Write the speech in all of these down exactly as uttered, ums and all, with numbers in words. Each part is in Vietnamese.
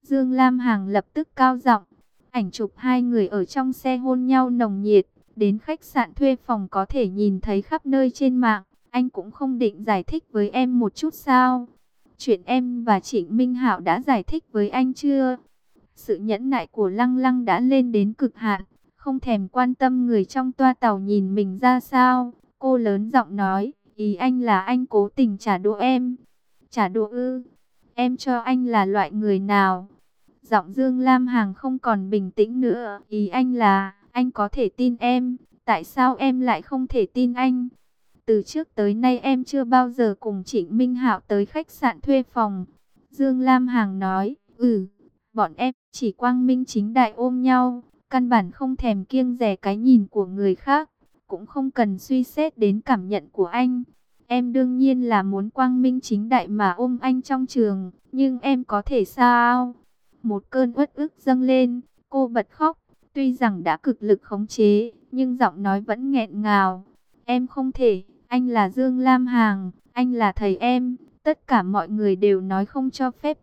Dương Lam Hằng lập tức cao giọng. Ảnh chụp hai người ở trong xe hôn nhau nồng nhiệt, đến khách sạn thuê phòng có thể nhìn thấy khắp nơi trên mạng. Anh cũng không định giải thích với em một chút sao? Chuyện em và Trịnh Minh Hạo đã giải thích với anh chưa? Sự nhẫn nại của Lăng Lăng đã lên đến cực hạn, không thèm quan tâm người trong toa tàu nhìn mình ra sao. Cô lớn giọng nói, ý anh là anh cố tình trả đũa em. Trả đũa ư? Em cho anh là loại người nào? Giọng Dương Lam Hằng không còn bình tĩnh nữa. Ý anh là, anh có thể tin em, tại sao em lại không thể tin anh? Từ trước tới nay em chưa bao giờ cùng Trịnh Minh Hạo tới khách sạn thuê phòng. Dương Lam Hằng nói, ừ, bọn em chỉ quang minh chính đại ôm nhau, căn bản không thèm kiêng dè cái nhìn của người khác, cũng không cần suy xét đến cảm nhận của anh. Em đương nhiên là muốn quang minh chính đại mà ôm anh trong trường, nhưng em có thể sao? Một cơn uất ức dâng lên, cô bật khóc, tuy rằng đã cực lực khống chế, nhưng giọng nói vẫn nghẹn ngào. Em không thể, anh là Dương Lam Hằng, anh là thầy em, tất cả mọi người đều nói không cho phép.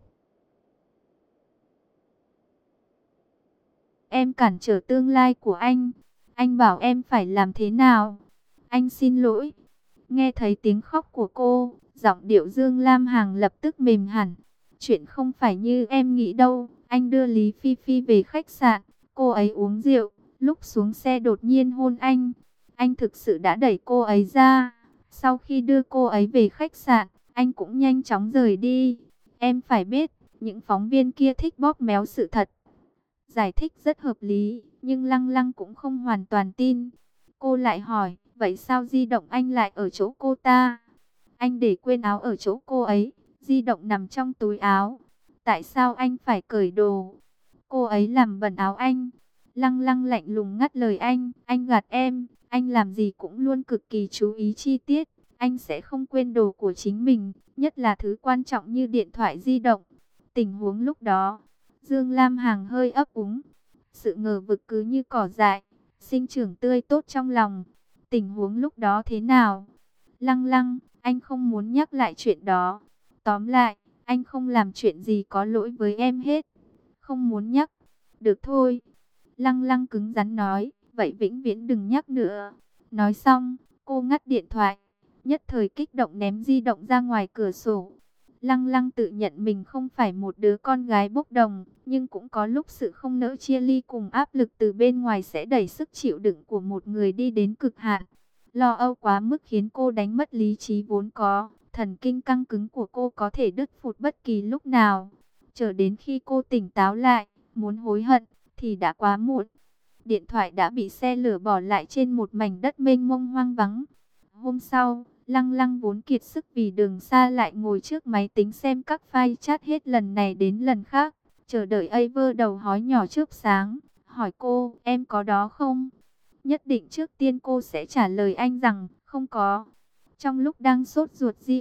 Em cản trở tương lai của anh, anh bảo em phải làm thế nào? Anh xin lỗi. Nghe thấy tiếng khóc của cô, giọng điệu Dương Lam Hằng lập tức mềm hẳn. Chuyện không phải như em nghĩ đâu. Anh đưa Lý Phi Phi về khách sạn, cô ấy uống rượu, lúc xuống xe đột nhiên hôn anh. Anh thực sự đã đẩy cô ấy ra. Sau khi đưa cô ấy về khách sạn, anh cũng nhanh chóng rời đi. Em phải biết, những phóng viên kia thích bóp méo sự thật. Giải thích rất hợp lý, nhưng Lăng Lăng cũng không hoàn toàn tin. Cô lại hỏi, vậy sao di động anh lại ở chỗ cô ta? Anh để quên áo ở chỗ cô ấy, di động nằm trong túi áo. Tại sao anh phải cởi đồ? Cô ấy làm bẩn áo anh. Lăng Lăng lạnh lùng ngắt lời anh, anh gạt em, anh làm gì cũng luôn cực kỳ chú ý chi tiết. Anh sẽ không quên đồ của chính mình, nhất là thứ quan trọng như điện thoại di động. Tình huống lúc đó, Dương Lam Hằng hơi ấp úng. Sự ngờ vực cứ như cỏ dại, sinh trưởng tươi tốt trong lòng. Tình huống lúc đó thế nào? Lăng Lăng, anh không muốn nhắc lại chuyện đó. Tóm lại, anh không làm chuyện gì có lỗi với em hết. Không muốn nhắc. Được thôi. Lăng Lăng cứng rắn nói, vậy vĩnh viễn đừng nhắc nữa. Nói xong, cô ngắt điện thoại, nhất thời kích động ném di động ra ngoài cửa sổ. Lăng Lăng tự nhận mình không phải một đứa con gái bốc đồng, nhưng cũng có lúc sự không nỡ chia ly cùng áp lực từ bên ngoài sẽ đẩy sức chịu đựng của một người đi đến cực hạn. Lo âu quá mức khiến cô đánh mất lý trí vốn có, thần kinh căng cứng của cô có thể đứt phụt bất kỳ lúc nào. Chờ đến khi cô tỉnh táo lại, muốn hối hận, thì đã quá muộn. Điện thoại đã bị xe lửa bỏ lại trên một mảnh đất mênh mông hoang vắng. Hôm sau, Lăng Lăng vốn kiệt sức vì đường xa lại ngồi trước máy tính xem các file chat hết lần này đến lần khác. Chờ đợi Aver đầu hói nhỏ chớp sáng, hỏi cô, em có đó không? Nhất định trước tiên cô sẽ trả lời anh rằng, không có. Trong lúc đang sốt ruột gì?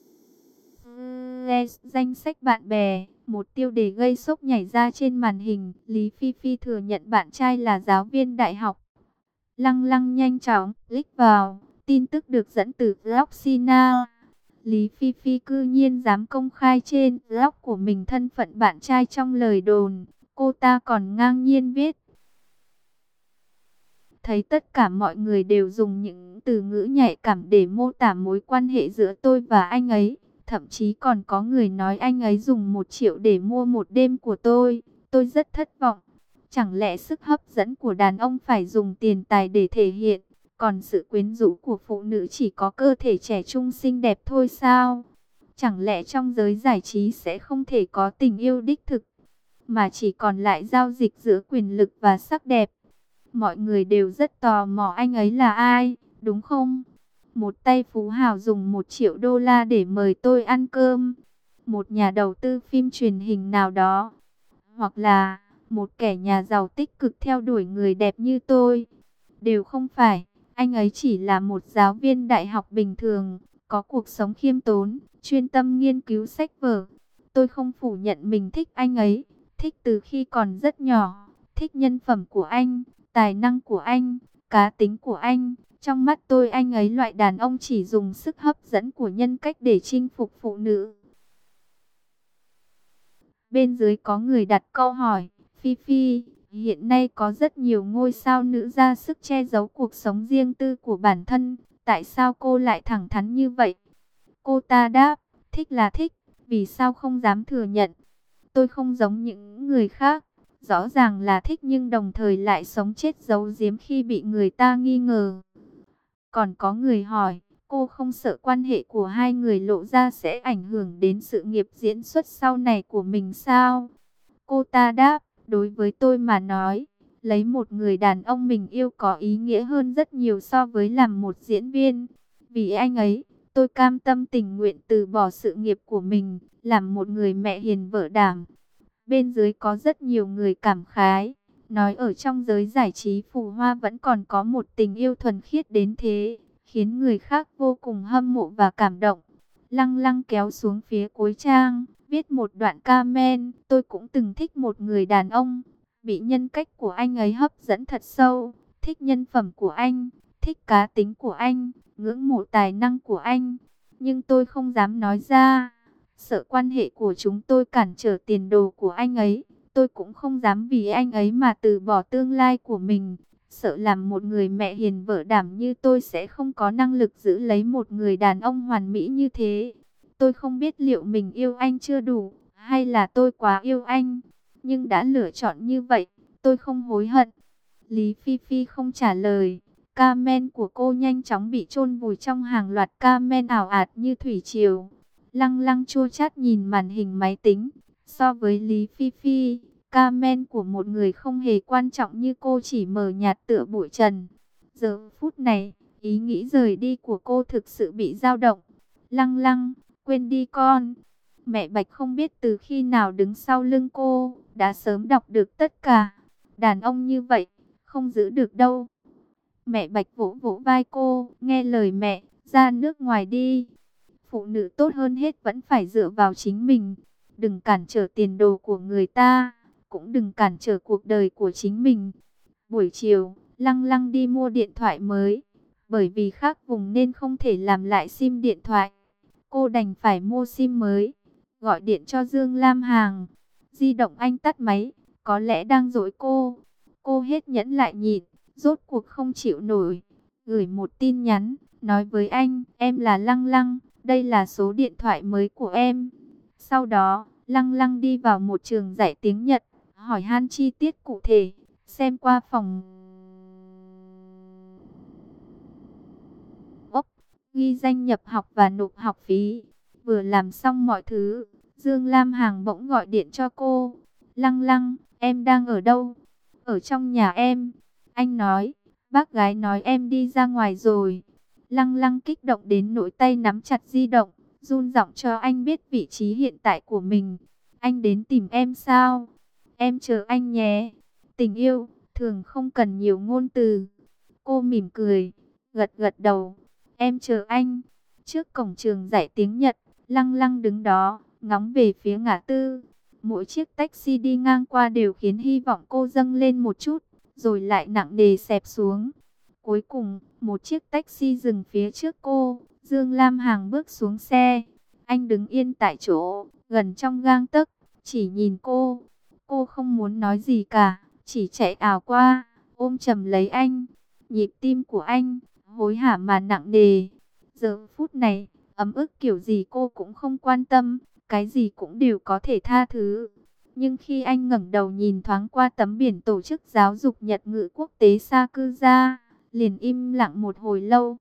Danh sách bạn bè, một tiêu đề gây sốc nhảy ra trên màn hình. Lý Phi Phi thừa nhận bạn trai là giáo viên đại học. Lăng Lăng nhanh chóng click vào, tin tức được dẫn từ blog Sina. Lý Phi Phi cư nhiên dám công khai trên blog của mình thân phận bạn trai trong lời đồn. Cô ta còn ngang nhiên viết. Thấy tất cả mọi người đều dùng những từ ngữ nhạy cảm để mô tả mối quan hệ giữa tôi và anh ấy. Thậm chí còn có người nói anh ấy dùng một triệu để mua một đêm của tôi. Tôi rất thất vọng. Chẳng lẽ sức hấp dẫn của đàn ông phải dùng tiền tài để thể hiện, còn sự quyến rũ của phụ nữ chỉ có cơ thể trẻ trung xinh đẹp thôi sao? Chẳng lẽ trong giới giải trí sẽ không thể có tình yêu đích thực, mà chỉ còn lại giao dịch giữa quyền lực và sắc đẹp? Mọi người đều rất tò mò anh ấy là ai, đúng không? Một tay phú hào dùng một triệu đô la để mời tôi ăn cơm. Một nhà đầu tư phim truyền hình nào đó. Hoặc là một kẻ nhà giàu tích cực theo đuổi người đẹp như tôi. Đều không phải, anh ấy chỉ là một giáo viên đại học bình thường, có cuộc sống khiêm tốn, chuyên tâm nghiên cứu sách vở. Tôi không phủ nhận mình thích anh ấy, thích từ khi còn rất nhỏ, thích nhân phẩm của anh, tài năng của anh, cá tính của anh. Trong mắt tôi anh ấy loại đàn ông chỉ dùng sức hấp dẫn của nhân cách để chinh phục phụ nữ. Bên dưới có người đặt câu hỏi, Phi Phi, hiện nay có rất nhiều ngôi sao nữ ra sức che giấu cuộc sống riêng tư của bản thân. Tại sao cô lại thẳng thắn như vậy? Cô ta đáp, thích là thích, vì sao không dám thừa nhận? Tôi không giống những người khác, rõ ràng là thích nhưng đồng thời lại sống chết giấu giếm khi bị người ta nghi ngờ. Còn có người hỏi, cô không sợ quan hệ của hai người lộ ra sẽ ảnh hưởng đến sự nghiệp diễn xuất sau này của mình sao? Cô ta đáp, đối với tôi mà nói, lấy một người đàn ông mình yêu có ý nghĩa hơn rất nhiều so với làm một diễn viên. Vì anh ấy, tôi cam tâm tình nguyện từ bỏ sự nghiệp của mình, làm một người mẹ hiền vợ đảm. Bên dưới có rất nhiều người cảm khái, nói ở trong giới giải trí phù hoa vẫn còn có một tình yêu thuần khiết đến thế, khiến người khác vô cùng hâm mộ và cảm động. Lăng lăng kéo xuống phía cuối trang, viết một đoạn comment, tôi cũng từng thích một người đàn ông, bị nhân cách của anh ấy hấp dẫn thật sâu, thích nhân phẩm của anh, thích cá tính của anh, ngưỡng mộ tài năng của anh, nhưng tôi không dám nói ra. Sợ quan hệ của chúng tôi cản trở tiền đồ của anh ấy, tôi cũng không dám vì anh ấy mà từ bỏ tương lai của mình. Sợ làm một người mẹ hiền vợ đảm như tôi sẽ không có năng lực giữ lấy một người đàn ông hoàn mỹ như thế. Tôi không biết liệu mình yêu anh chưa đủ, hay là tôi quá yêu anh. Nhưng đã lựa chọn như vậy, tôi không hối hận. Lý Phi Phi không trả lời. Comment của cô nhanh chóng bị chôn vùi trong hàng loạt comment ảo ạt như thủy triều. Lăng lăng chua chát nhìn màn hình máy tính. So với Lý Phi Phi, comment của một người không hề quan trọng như cô chỉ mờ nhạt tựa bụi trần. Giờ phút này, ý nghĩ rời đi của cô thực sự bị dao động. Lăng lăng, quên đi con. Mẹ Bạch không biết từ khi nào đứng sau lưng cô, đã sớm đọc được tất cả. Đàn ông như vậy, không giữ được đâu. Mẹ Bạch vỗ vỗ vai cô, nghe lời mẹ, ra nước ngoài đi. Phụ nữ tốt hơn hết vẫn phải dựa vào chính mình. Đừng cản trở tiền đồ của người ta, cũng đừng cản trở cuộc đời của chính mình. Buổi chiều, Lăng Lăng đi mua điện thoại mới. Bởi vì khác vùng nên không thể làm lại sim điện thoại. Cô đành phải mua sim mới. Gọi điện cho Dương Lam Hằng. Di động anh tắt máy, có lẽ đang dỗi cô. Cô hết nhẫn lại nhịn, rốt cuộc không chịu nổi. Gửi một tin nhắn, nói với anh, em là Lăng Lăng, đây là số điện thoại mới của em. Sau đó, Lăng Lăng đi vào một trường dạy tiếng Nhật, hỏi han chi tiết cụ thể, xem qua phòng ốc, ghi danh nhập học và nộp học phí. Vừa làm xong mọi thứ, Dương Lam Hằng bỗng gọi điện cho cô. Lăng Lăng, em đang ở đâu? Ở trong nhà em. Anh nói, bác gái nói em đi ra ngoài rồi. Lăng Lăng kích động đến nỗi tay nắm chặt di động, run giọng cho anh biết vị trí hiện tại của mình. Anh đến tìm em sao? Em chờ anh nhé. Tình yêu, thường không cần nhiều ngôn từ. Cô mỉm cười, gật gật đầu. Em chờ anh. Trước cổng trường dạy tiếng Nhật, Lăng Lăng đứng đó, ngóng về phía ngã tư. Mỗi chiếc taxi đi ngang qua đều khiến hy vọng cô dâng lên một chút, rồi lại nặng nề xẹp xuống. Cuối cùng, một chiếc taxi dừng phía trước cô. Dương Lam Hằng bước xuống xe. Anh đứng yên tại chỗ, gần trong gang tấc, chỉ nhìn cô. Cô không muốn nói gì cả, chỉ chạy ảo qua, ôm chầm lấy anh. Nhịp tim của anh, hối hả mà nặng nề. Giờ phút này, ấm ức kiểu gì cô cũng không quan tâm, cái gì cũng đều có thể tha thứ. Nhưng khi anh ngẩng đầu nhìn thoáng qua tấm biển tổ chức giáo dục Nhật ngữ quốc tế Sakuza, liền im lặng một hồi lâu.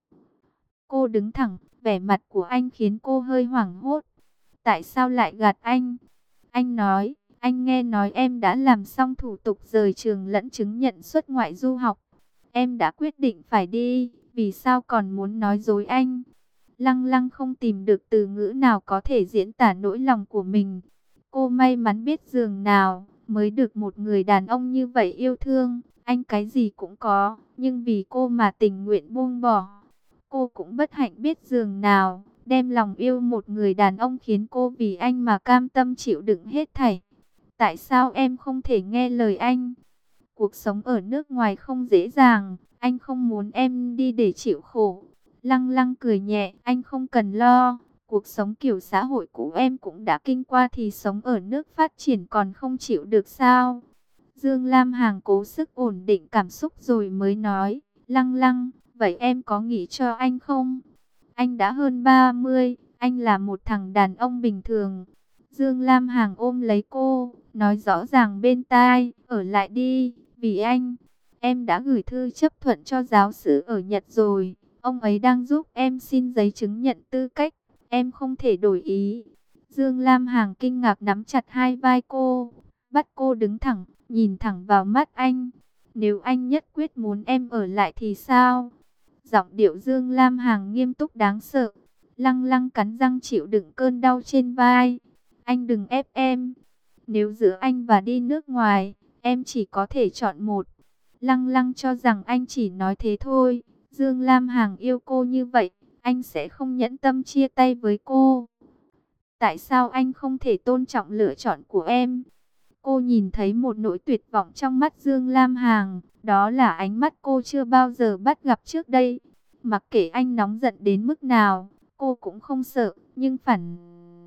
Cô đứng thẳng, vẻ mặt của anh khiến cô hơi hoảng hốt. Tại sao lại gạt anh? Anh nói, anh nghe nói em đã làm xong thủ tục rời trường lẫn chứng nhận xuất ngoại du học. Em đã quyết định phải đi, vì sao còn muốn nói dối anh? Lăng Lăng không tìm được từ ngữ nào có thể diễn tả nỗi lòng của mình. Cô may mắn biết giường nào mới được một người đàn ông như vậy yêu thương. Anh cái gì cũng có, nhưng vì cô mà tình nguyện buông bỏ. Cô cũng bất hạnh biết giường nào đem lòng yêu một người đàn ông khiến cô vì anh mà cam tâm chịu đựng hết thảy. Tại sao em không thể nghe lời anh? Cuộc sống ở nước ngoài không dễ dàng, anh không muốn em đi để chịu khổ. Lăng Lăng cười nhẹ, anh không cần lo, Cuộc sống kiểu xã hội cũ em cũng đã kinh qua thì sống ở nước phát triển còn không chịu được sao? Dương Lam Hằng cố sức ổn định cảm xúc rồi mới nói, Lăng Lăng, vậy em có nghĩ cho anh không? Anh đã hơn ba mươi, anh là một thằng đàn ông bình thường. Dương Lam Hằng ôm lấy cô, nói rõ ràng bên tai, ở lại đi, vì anh. Em đã gửi thư chấp thuận cho giáo sư ở Nhật rồi, ông ấy đang giúp em xin giấy chứng nhận tư cách, em không thể đổi ý. Dương Lam Hằng kinh ngạc nắm chặt hai vai cô, bắt cô đứng thẳng, nhìn thẳng vào mắt anh. Nếu anh nhất quyết muốn em ở lại thì sao? Giọng điệu Dương Lam Hằng nghiêm túc đáng sợ. Lăng Lăng cắn răng chịu đựng cơn đau trên vai. Anh đừng ép em. Nếu giữa anh và đi nước ngoài, em chỉ có thể chọn một. Lăng Lăng cho rằng anh chỉ nói thế thôi. Dương Lam Hằng yêu cô như vậy, anh sẽ không nhẫn tâm chia tay với cô. Tại sao anh không thể tôn trọng lựa chọn của em? Cô nhìn thấy một nỗi tuyệt vọng trong mắt Dương Lam Hằng. Đó là ánh mắt cô chưa bao giờ bắt gặp trước đây. Mặc kệ anh nóng giận đến mức nào, cô cũng không sợ. Nhưng phản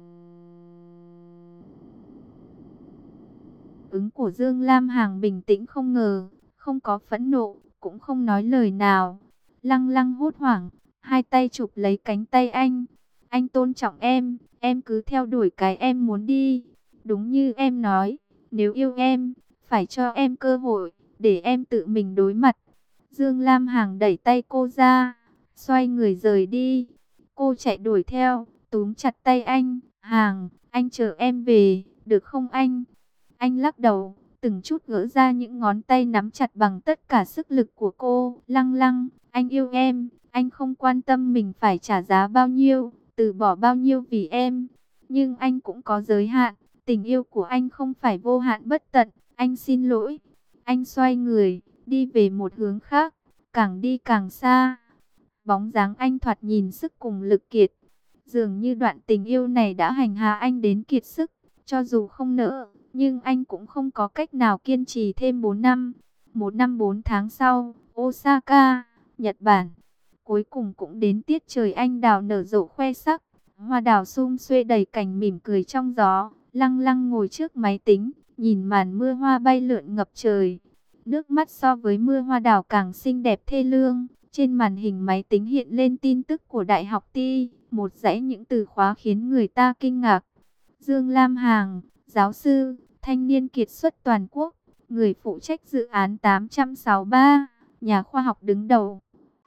ứng của Dương Lam Hằng bình tĩnh không ngờ, không có phẫn nộ, cũng không nói lời nào. Lăng Lăng hốt hoảng, hai tay chụp lấy cánh tay anh. Anh tôn trọng em, em cứ theo đuổi cái em muốn đi. Đúng như em nói, nếu yêu em, phải cho em cơ hội, để em tự mình đối mặt. Dương Lam Hằng đẩy tay cô ra, xoay người rời đi. Cô chạy đuổi theo, túm chặt tay anh. Hằng, anh chờ em về, được không anh? Anh lắc đầu, từng chút gỡ ra những ngón tay nắm chặt bằng tất cả sức lực của cô. Lăng Lăng, anh yêu em, anh không quan tâm mình phải trả giá bao nhiêu, từ bỏ bao nhiêu vì em. Nhưng anh cũng có giới hạn, tình yêu của anh không phải vô hạn bất tận. Anh xin lỗi. Anh xoay người, đi về một hướng khác, càng đi càng xa. Bóng dáng anh thoạt nhìn sức cùng lực kiệt. Dường như đoạn tình yêu này đã hành hạ anh đến kiệt sức. Cho dù không nỡ, nhưng anh cũng không có cách nào kiên trì thêm bốn năm. Một năm bốn tháng sau, Osaka, Nhật Bản. Cuối cùng cũng đến tiết trời anh đào nở rộ khoe sắc. Hoa đào sum xuê đầy cành mỉm cười trong gió. Lăng Lăng ngồi trước máy tính, nhìn màn mưa hoa bay lượn ngập trời. Nước mắt so với mưa hoa đào càng xinh đẹp thê lương. Trên màn hình máy tính hiện lên tin tức của Đại học Ti, một dãy những từ khóa khiến người ta kinh ngạc. Dương Lam Hằng, giáo sư, thanh niên kiệt xuất toàn quốc, người phụ trách dự án tám trăm sáu mươi ba, nhà khoa học đứng đầu.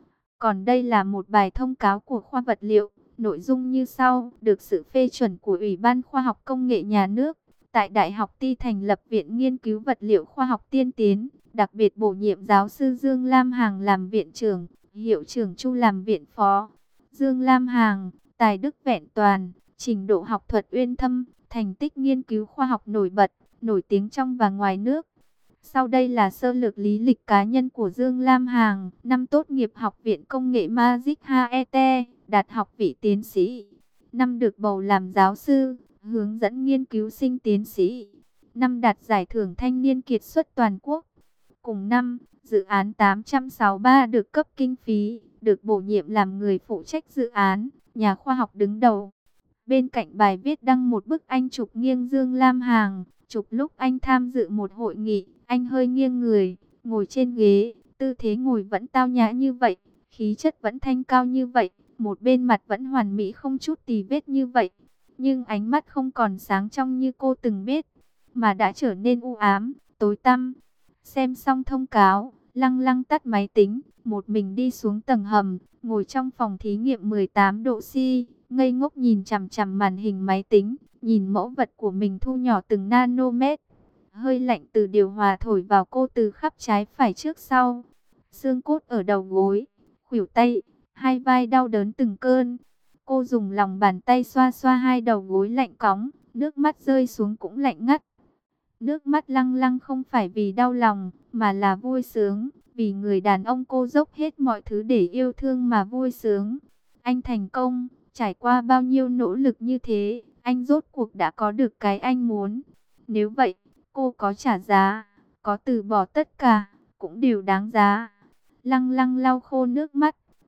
Còn đây là một bài thông cáo của khoa vật liệu, nội dung như sau: được sự phê chuẩn của Ủy ban Khoa học Công nghệ Nhà nước, tại Đại học Ti thành lập Viện Nghiên cứu Vật liệu Khoa học Tiên tiến, đặc biệt bổ nhiệm giáo sư Dương Lam Hằng làm viện trưởng, hiệu trưởng Chu làm viện phó. Dương Lam Hằng, tài đức vẹn toàn, trình độ học thuật uyên thâm, thành tích nghiên cứu khoa học nổi bật, nổi tiếng trong và ngoài nước. Sau đây là sơ lược lý lịch cá nhân của Dương Lam Hằng. Năm tốt nghiệp Học viện Công nghệ Magic hát e tê, đạt học vị tiến sĩ. Năm được bầu làm giáo sư, hướng dẫn nghiên cứu sinh tiến sĩ. Năm đạt giải thưởng thanh niên kiệt xuất toàn quốc. Cùng năm, dự án tám trăm sáu mươi ba được cấp kinh phí, được bổ nhiệm làm người phụ trách dự án, nhà khoa học đứng đầu. Bên cạnh bài viết đăng một bức anh chụp nghiêng Dương Lam Hằng, chụp lúc anh tham dự một hội nghị, anh hơi nghiêng người, ngồi trên ghế, tư thế ngồi vẫn tao nhã như vậy, khí chất vẫn thanh cao như vậy, một bên mặt vẫn hoàn mỹ không chút tì vết như vậy. Nhưng ánh mắt không còn sáng trong như cô từng biết, mà đã trở nên u ám, tối tăm. Xem xong thông cáo, Lăng Lăng tắt máy tính, một mình đi xuống tầng hầm, ngồi trong phòng thí nghiệm mười tám độ C, ngây ngốc nhìn chằm chằm màn hình máy tính, nhìn mẫu vật của mình thu nhỏ từng nanomet. Hơi lạnh từ điều hòa thổi vào cô từ khắp trái phải trước sau. Xương cốt ở đầu gối, khuỷu tay, hai vai đau đớn từng cơn. Cô dùng lòng bàn tay xoa xoa hai đầu gối lạnh cóng, nước mắt rơi xuống cũng lạnh ngắt. Nước mắt Lăng Lăng không phải vì đau lòng, mà là vui sướng, vì người đàn ông cô dốc hết mọi thứ để yêu thương mà vui sướng. Anh thành công, trải qua bao nhiêu nỗ lực như thế, anh rốt cuộc đã có được cái anh muốn. Nếu vậy, cô có trả giá, có từ bỏ tất cả, cũng đều đáng giá. Lăng Lăng lau khô nước mắt,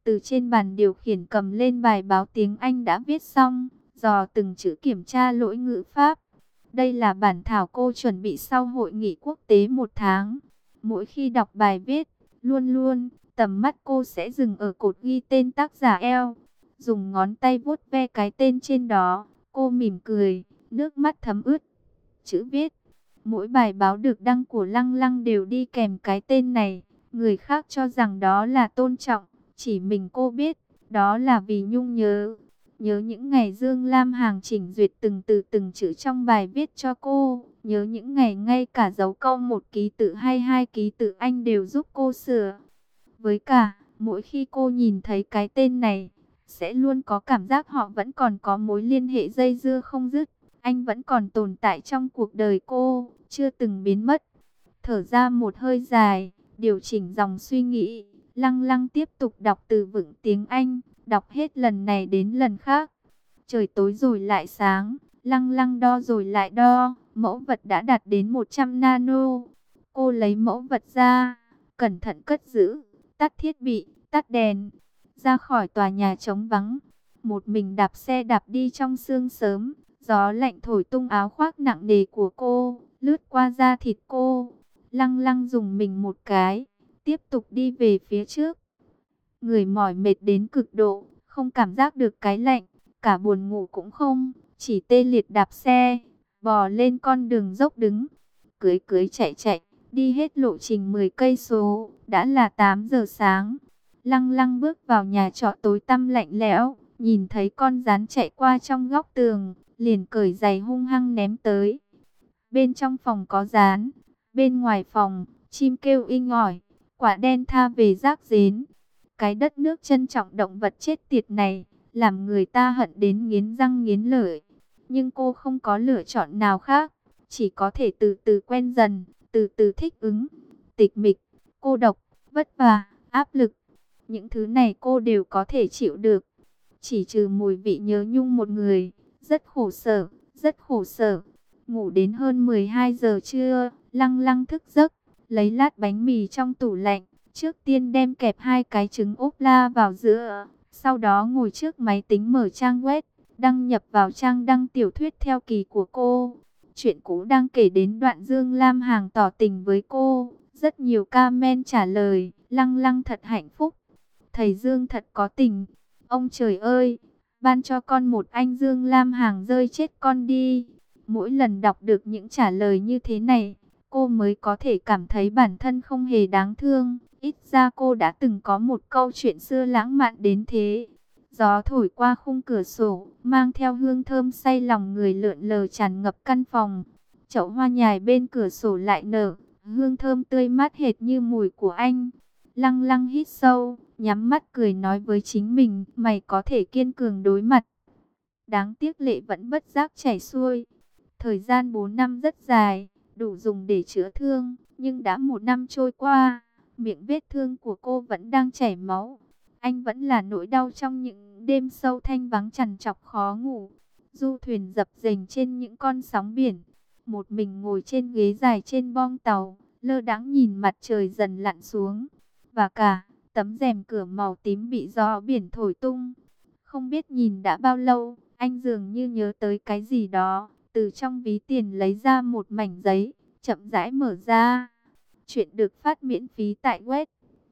từ trên bàn điều khiển cầm lên bài báo tiếng Anh đã viết xong, dò từng chữ kiểm tra lỗi ngữ pháp. Đây là bản thảo cô chuẩn bị sau hội nghị quốc tế một tháng. Mỗi khi đọc bài viết, luôn luôn, tầm mắt cô sẽ dừng ở cột ghi tên tác giả eo. Dùng ngón tay vuốt ve cái tên trên đó, cô mỉm cười, nước mắt thấm ướt. Chữ viết, mỗi bài báo được đăng của Lăng Lăng đều đi kèm cái tên này. Người khác cho rằng đó là tôn trọng, chỉ mình cô biết, đó là vì nhung nhớ. Nhớ những ngày Dương Lam Hằng chỉnh duyệt từng từ từng chữ trong bài viết cho cô. Nhớ những ngày ngay cả dấu câu một ký tự hay hai ký tự anh đều giúp cô sửa. Với cả, mỗi khi cô nhìn thấy cái tên này, sẽ luôn có cảm giác họ vẫn còn có mối liên hệ dây dưa không dứt. Anh vẫn còn tồn tại trong cuộc đời cô, chưa từng biến mất. Thở ra một hơi dài, điều chỉnh dòng suy nghĩ, Lăng Lăng tiếp tục đọc từ vựng tiếng Anh, đọc hết lần này đến lần khác. Trời tối rồi lại sáng, Lăng Lăng đo rồi lại đo, mẫu vật đã đạt đến một trăm nano. Cô lấy mẫu vật ra, cẩn thận cất giữ, tắt thiết bị, tắt đèn, ra khỏi tòa nhà trống vắng. Một mình đạp xe đạp đi trong sương sớm, gió lạnh thổi tung áo khoác nặng nề của cô, lướt qua da thịt cô. Lăng Lăng dùng mình một cái, tiếp tục đi về phía trước. Người mỏi mệt đến cực độ, không cảm giác được cái lạnh, cả buồn ngủ cũng không, chỉ tê liệt đạp xe, bò lên con đường dốc đứng, cưới cưới chạy chạy, đi hết lộ trình mười cây số, đã là tám giờ sáng. Lăng Lăng bước vào nhà trọ tối tăm lạnh lẽo, nhìn thấy con gián chạy qua trong góc tường, liền cởi giày hung hăng ném tới. Bên trong phòng có gián, bên ngoài phòng, chim kêu inh ỏi, quả đen tha về rác rến. Cái đất nước trân trọng động vật chết tiệt này, làm người ta hận đến nghiến răng nghiến lợi. Nhưng cô không có lựa chọn nào khác, chỉ có thể từ từ quen dần, từ từ thích ứng. Tịch mịch, cô độc, vất vả, áp lực, những thứ này cô đều có thể chịu được. Chỉ trừ mùi vị nhớ nhung một người, rất khổ sở, rất khổ sở. Ngủ đến hơn mười hai giờ trưa, Lăng Lăng thức giấc, lấy lát bánh mì trong tủ lạnh. Trước tiên đem kẹp hai cái trứng ốp la vào giữa, sau đó ngồi trước máy tính mở trang web, đăng nhập vào trang đăng tiểu thuyết theo kỳ của cô. Chuyện cũ đang kể đến đoạn Dương Lam Hằng tỏ tình với cô, rất nhiều comment trả lời, Lăng Lăng thật hạnh phúc. Thầy Dương thật có tình, ông trời ơi, ban cho con một anh Dương Lam Hằng rơi chết con đi. Mỗi lần đọc được những trả lời như thế này, cô mới có thể cảm thấy bản thân không hề đáng thương. Ít ra cô đã từng có một câu chuyện xưa lãng mạn đến thế. Gió thổi qua khung cửa sổ, mang theo hương thơm say lòng người lượn lờ tràn ngập căn phòng. Chậu hoa nhài bên cửa sổ lại nở, hương thơm tươi mát hệt như mùi của anh. Lăng Lăng hít sâu, nhắm mắt cười nói với chính mình, mày có thể kiên cường đối mặt. Đáng tiếc lệ vẫn bất giác chảy xuôi. Thời gian bốn năm rất dài, đủ dùng để chữa thương, nhưng đã một năm trôi qua, miệng vết thương của cô vẫn đang chảy máu. Anh vẫn là nỗi đau trong những đêm sâu thanh vắng trằn trọc khó ngủ. Du thuyền dập dềnh trên những con sóng biển. Một mình ngồi trên ghế dài trên boong tàu, lơ đãng nhìn mặt trời dần lặn xuống. Và cả, tấm rèm cửa màu tím bị gió biển thổi tung. Không biết nhìn đã bao lâu, anh dường như nhớ tới cái gì đó. Từ trong ví tiền lấy ra một mảnh giấy, chậm rãi mở ra. Chuyện được phát miễn phí tại web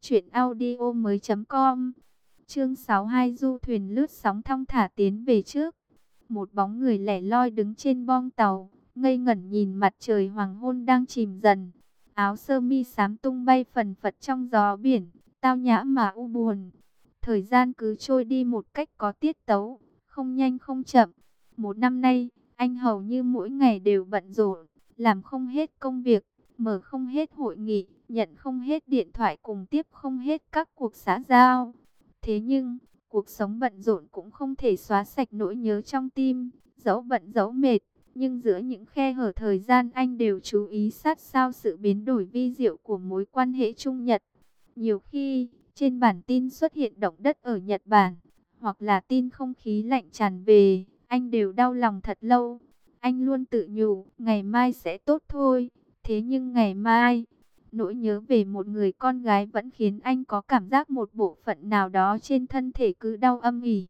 truyệnaudiomoi.com. Chương sáu mươi hai, du thuyền lướt sóng thong thả tiến về trước. Một bóng người lẻ loi đứng trên boong tàu, ngây ngẩn nhìn mặt trời hoàng hôn đang chìm dần. Áo sơ mi xám tung bay phần phật trong gió biển, tao nhã mà u buồn. Thời gian cứ trôi đi một cách có tiết tấu, không nhanh không chậm. Một năm nay, anh hầu như mỗi ngày đều bận rộn, làm không hết công việc, mở không hết hội nghị, nhận không hết điện thoại cùng tiếp không hết các cuộc xã giao. Thế nhưng, cuộc sống bận rộn cũng không thể xóa sạch nỗi nhớ trong tim, dẫu bận dẫu mệt. Nhưng giữa những khe hở thời gian anh đều chú ý sát sao sự biến đổi vi diệu của mối quan hệ Trung Nhật. Nhiều khi, trên bản tin xuất hiện động đất ở Nhật Bản, hoặc là tin không khí lạnh tràn về, anh đều đau lòng thật lâu. Anh luôn tự nhủ, ngày mai sẽ tốt thôi. Thế nhưng ngày mai, Nỗi nhớ về một người con gái vẫn khiến anh có cảm giác một bộ phận nào đó trên thân thể cứ đau âm ỉ.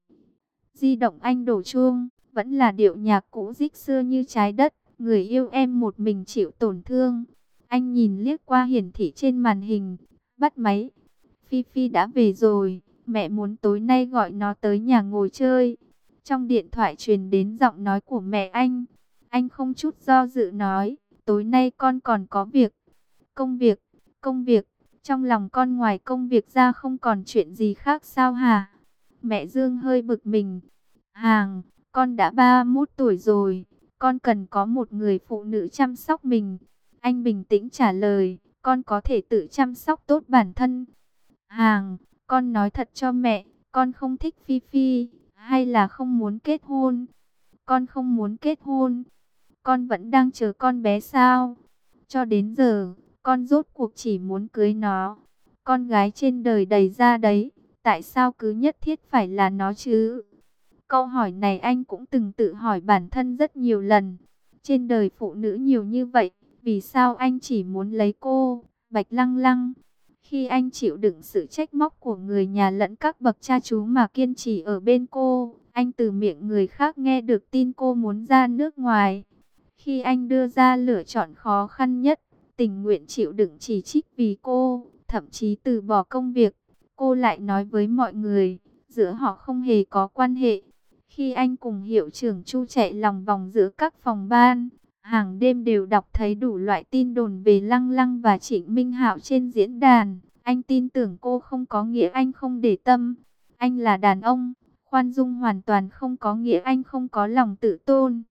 Di động anh đổ chuông, vẫn là điệu nhạc cũ rích xưa như trái đất. Người yêu em một mình chịu tổn thương. Anh nhìn liếc qua hiển thị trên màn hình, bắt máy. Phi Phi đã về rồi, mẹ muốn tối nay gọi nó tới nhà ngồi chơi. Trong điện thoại truyền đến giọng nói của mẹ anh. Anh không chút do dự nói, tối nay con còn có việc. Công việc, công việc, trong lòng con ngoài công việc ra không còn chuyện gì khác sao hả? Mẹ Dương hơi bực mình. Hàng, con đã ba mươi mốt tuổi rồi, con cần có một người phụ nữ chăm sóc mình. Anh bình tĩnh trả lời, con có thể tự chăm sóc tốt bản thân. Hàng, con nói thật cho mẹ, con không thích Phi Phi, hay là không muốn kết hôn? Con không muốn kết hôn. Con vẫn đang chờ con bé sao? Cho đến giờ, con rốt cuộc chỉ muốn cưới nó. Con gái trên đời đầy ra đấy, tại sao cứ nhất thiết phải là nó chứ? Câu hỏi này anh cũng từng tự hỏi bản thân rất nhiều lần. Trên đời phụ nữ nhiều như vậy, vì sao anh chỉ muốn lấy cô, Bạch Lăng Lăng? Khi anh chịu đựng sự trách móc của người nhà lẫn các bậc cha chú mà kiên trì ở bên cô, anh từ miệng người khác nghe được tin cô muốn ra nước ngoài. Khi anh đưa ra lựa chọn khó khăn nhất, tình nguyện chịu đựng chỉ trích vì cô, thậm chí từ bỏ công việc, cô lại nói với mọi người, giữa họ không hề có quan hệ. Khi anh cùng hiệu trưởng Chu chạy lòng vòng giữa các phòng ban, hàng đêm đều đọc thấy đủ loại tin đồn về Lăng Lăng và Trịnh Minh Hạo trên diễn đàn. Anh tin tưởng cô không có nghĩa anh không để tâm. Anh là đàn ông, khoan dung hoàn toàn không có nghĩa anh không có lòng tự tôn.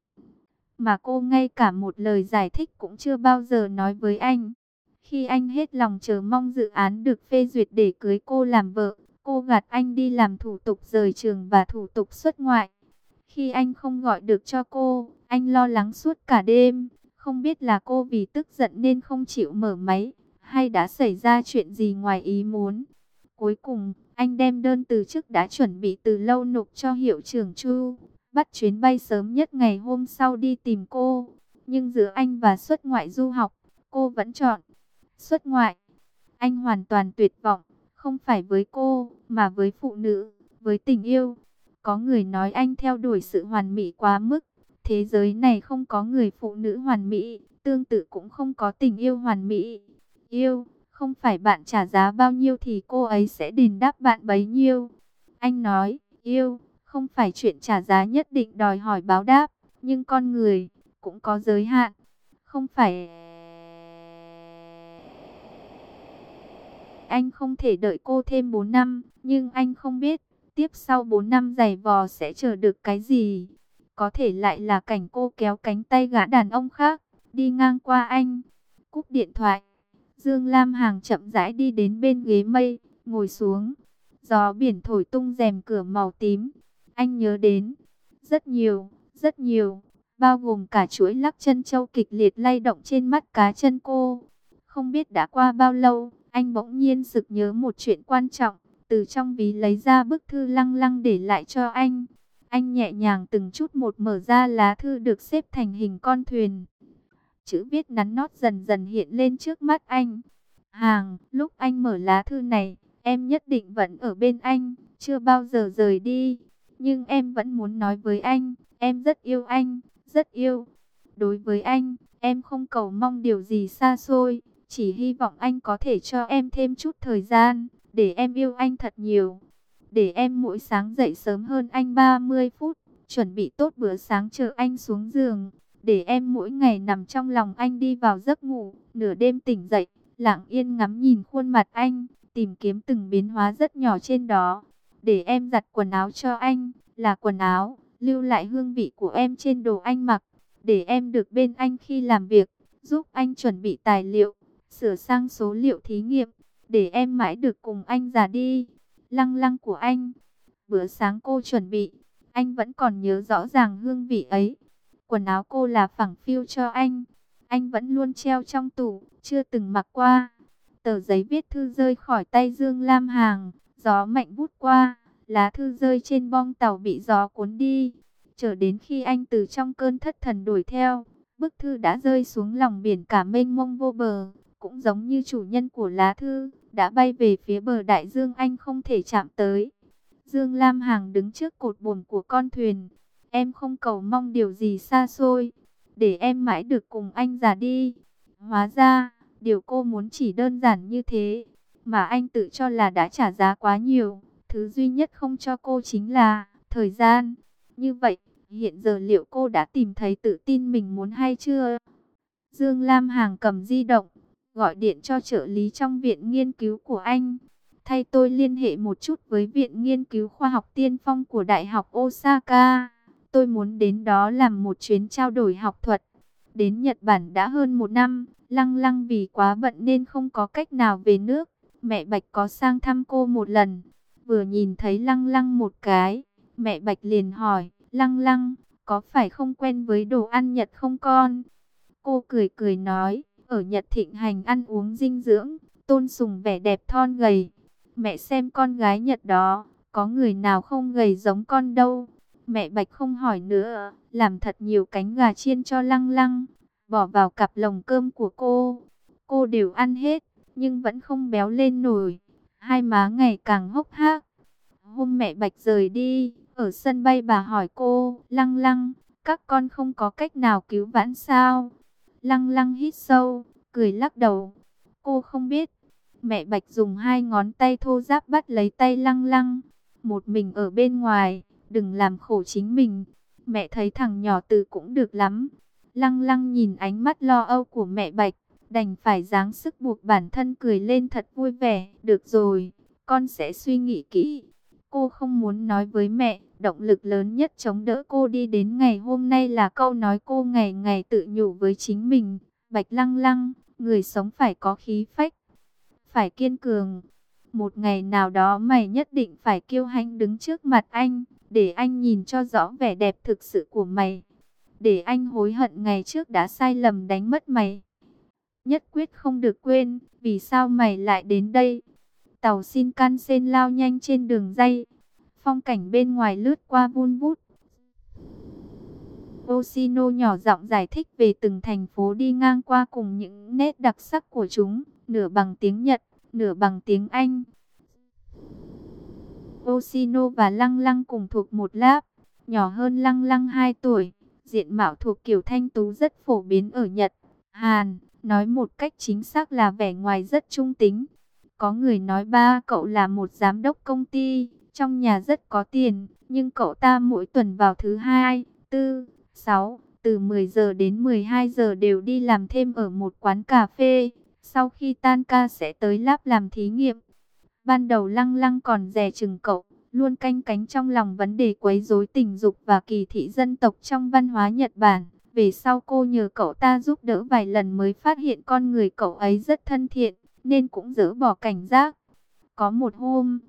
Mà cô ngay cả một lời giải thích cũng chưa bao giờ nói với anh. Khi anh hết lòng chờ mong dự án được phê duyệt để cưới cô làm vợ, cô gạt anh đi làm thủ tục rời trường và thủ tục xuất ngoại. Khi anh không gọi được cho cô, anh lo lắng suốt cả đêm. Không biết là cô vì tức giận nên không chịu mở máy, hay đã xảy ra chuyện gì ngoài ý muốn. Cuối cùng, anh đem đơn từ chức đã chuẩn bị từ lâu nộp cho hiệu trưởng Chu, bắt chuyến bay sớm nhất ngày hôm sau đi tìm cô. Nhưng giữa anh và xuất ngoại du học, cô vẫn chọn xuất ngoại. Anh hoàn toàn tuyệt vọng, không phải với cô, mà với phụ nữ, với tình yêu. Có người nói anh theo đuổi sự hoàn mỹ quá mức. Thế giới này không có người phụ nữ hoàn mỹ, tương tự cũng không có tình yêu hoàn mỹ. Yêu, không phải bạn trả giá bao nhiêu thì cô ấy sẽ đền đáp bạn bấy nhiêu. Anh nói, yêu, không phải chuyện trả giá nhất định đòi hỏi báo đáp, nhưng con người cũng có giới hạn. Không phải anh không thể đợi cô thêm bốn năm, nhưng anh không biết tiếp sau bốn năm giày vò sẽ chờ được cái gì. Có thể lại là cảnh cô kéo cánh tay gã đàn ông khác, đi ngang qua anh. Cúp điện thoại, Dương Lam Hằng chậm rãi đi đến bên ghế mây, ngồi xuống. Gió biển thổi tung rèm cửa màu tím. Anh nhớ đến rất nhiều, rất nhiều, bao gồm cả chuỗi lắc chân châu kịch liệt lay động trên mắt cá chân cô. Không biết đã qua bao lâu, anh bỗng nhiên sực nhớ một chuyện quan trọng, từ trong ví lấy ra bức thư Lăng Lăng để lại cho anh. Anh nhẹ nhàng từng chút một mở ra lá thư được xếp thành hình con thuyền. Chữ viết nắn nót dần dần hiện lên trước mắt anh. Hàng, lúc anh mở lá thư này, em nhất định vẫn ở bên anh, chưa bao giờ rời đi. Nhưng em vẫn muốn nói với anh, em rất yêu anh, rất yêu. Đối với anh, em không cầu mong điều gì xa xôi, chỉ hy vọng anh có thể cho em thêm chút thời gian, để em yêu anh thật nhiều. Để em mỗi sáng dậy sớm hơn anh ba mươi phút, chuẩn bị tốt bữa sáng chờ anh xuống giường. Để em mỗi ngày nằm trong lòng anh đi vào giấc ngủ, nửa đêm tỉnh dậy, lặng yên ngắm nhìn khuôn mặt anh, tìm kiếm từng biến hóa rất nhỏ trên đó. Để em giặt quần áo cho anh, là quần áo, lưu lại hương vị của em trên đồ anh mặc. Để em được bên anh khi làm việc, giúp anh chuẩn bị tài liệu, sửa sang số liệu thí nghiệm. Để em mãi được cùng anh già đi. Lăng Lăng của anh. Bữa sáng cô chuẩn bị, anh vẫn còn nhớ rõ ràng hương vị ấy. Quần áo cô là phẳng phiu cho anh, anh vẫn luôn treo trong tủ, chưa từng mặc qua. Tờ giấy viết thư rơi khỏi tay Dương Lam Hằng, gió mạnh vút qua, lá thư rơi trên bong tàu bị gió cuốn đi. Chờ đến khi anh từ trong cơn thất thần đuổi theo, bức thư đã rơi xuống lòng biển cả mênh mông vô bờ. cũng giống như chủ nhân của lá thư, đã bay về phía bờ đại dương anh không thể chạm tới. Dương Lam Hằng đứng trước cột buồm của con thuyền. Em không cầu mong điều gì xa xôi, để em mãi được cùng anh già đi. Hóa ra, điều cô muốn chỉ đơn giản như thế, mà anh tự cho là đã trả giá quá nhiều. Thứ duy nhất không cho cô chính là thời gian. Như vậy, hiện giờ liệu cô đã tìm thấy tự tin mình muốn hay chưa? Dương Lam Hằng cầm di động, gọi điện cho trợ lý trong viện nghiên cứu của anh. Thay tôi liên hệ một chút với viện nghiên cứu khoa học tiên phong của Đại học Osaka. Tôi muốn đến đó làm một chuyến trao đổi học thuật. Đến Nhật Bản đã hơn một năm, Lăng Lăng vì quá bận nên không có cách nào về nước. Mẹ Bạch có sang thăm cô một lần. Vừa nhìn thấy Lăng Lăng một cái, mẹ Bạch liền hỏi, Lăng Lăng, có phải không quen với đồ ăn Nhật không con? Cô cười cười nói, ở Nhật thịnh hành ăn uống dinh dưỡng, tôn sùng vẻ đẹp thon gầy. Mẹ xem con gái Nhật đó, có người nào không gầy giống con đâu. Mẹ Bạch không hỏi nữa, làm thật nhiều cánh gà chiên cho Lăng Lăng, bỏ vào cặp lồng cơm của cô. Cô đều ăn hết, nhưng vẫn không béo lên nổi. Hai má ngày càng hốc hác. Hôm mẹ Bạch rời đi, ở sân bay bà hỏi cô, Lăng Lăng, các con không có cách nào cứu vãn sao? Lăng Lăng hít sâu, cười lắc đầu. Cô không biết. Mẹ Bạch dùng hai ngón tay thô ráp bắt lấy tay Lăng Lăng. Một mình ở bên ngoài, đừng làm khổ chính mình. Mẹ thấy thằng nhỏ từ cũng được lắm. Lăng Lăng nhìn ánh mắt lo âu của mẹ Bạch, đành phải giáng sức buộc bản thân cười lên thật vui vẻ. Được rồi, con sẽ suy nghĩ kỹ. Cô không muốn nói với mẹ, động lực lớn nhất chống đỡ cô đi đến ngày hôm nay là câu nói cô ngày ngày tự nhủ với chính mình. Bạch Lăng Lăng, người sống phải có khí phách, phải kiên cường. Một ngày nào đó mày nhất định phải kiêu hãnh đứng trước mặt anh, để anh nhìn cho rõ vẻ đẹp thực sự của mày. Để anh hối hận ngày trước đã sai lầm đánh mất mày. Nhất quyết không được quên, vì sao mày lại đến đây. Tàu Shinkansen lao nhanh trên đường ray. Phong cảnh bên ngoài lướt qua vun vút. Oshino nhỏ giọng giải thích về từng thành phố đi ngang qua cùng những nét đặc sắc của chúng, nửa bằng tiếng Nhật, nửa bằng tiếng Anh. Oshino và Lăng Lăng cùng thuộc một lớp, nhỏ hơn Lăng Lăng hai tuổi, diện mạo thuộc kiểu thanh tú rất phổ biến ở Nhật, Hàn, nói một cách chính xác là vẻ ngoài rất trung tính. Có người nói ba cậu là một giám đốc công ty, trong nhà rất có tiền, nhưng cậu ta mỗi tuần vào thứ hai, tư, sáu, từ mười giờ đến mười hai giờ đều đi làm thêm ở một quán cà phê, sau khi tan ca sẽ tới lab làm thí nghiệm. Ban đầu Lăng Lăng còn dè chừng cậu, luôn canh cánh trong lòng vấn đề quấy rối tình dục và kỳ thị dân tộc trong văn hóa Nhật Bản. Về sau cô nhờ cậu ta giúp đỡ vài lần mới phát hiện con người cậu ấy rất thân thiện, nên cũng dỡ bỏ cảnh giác. Có một hôm,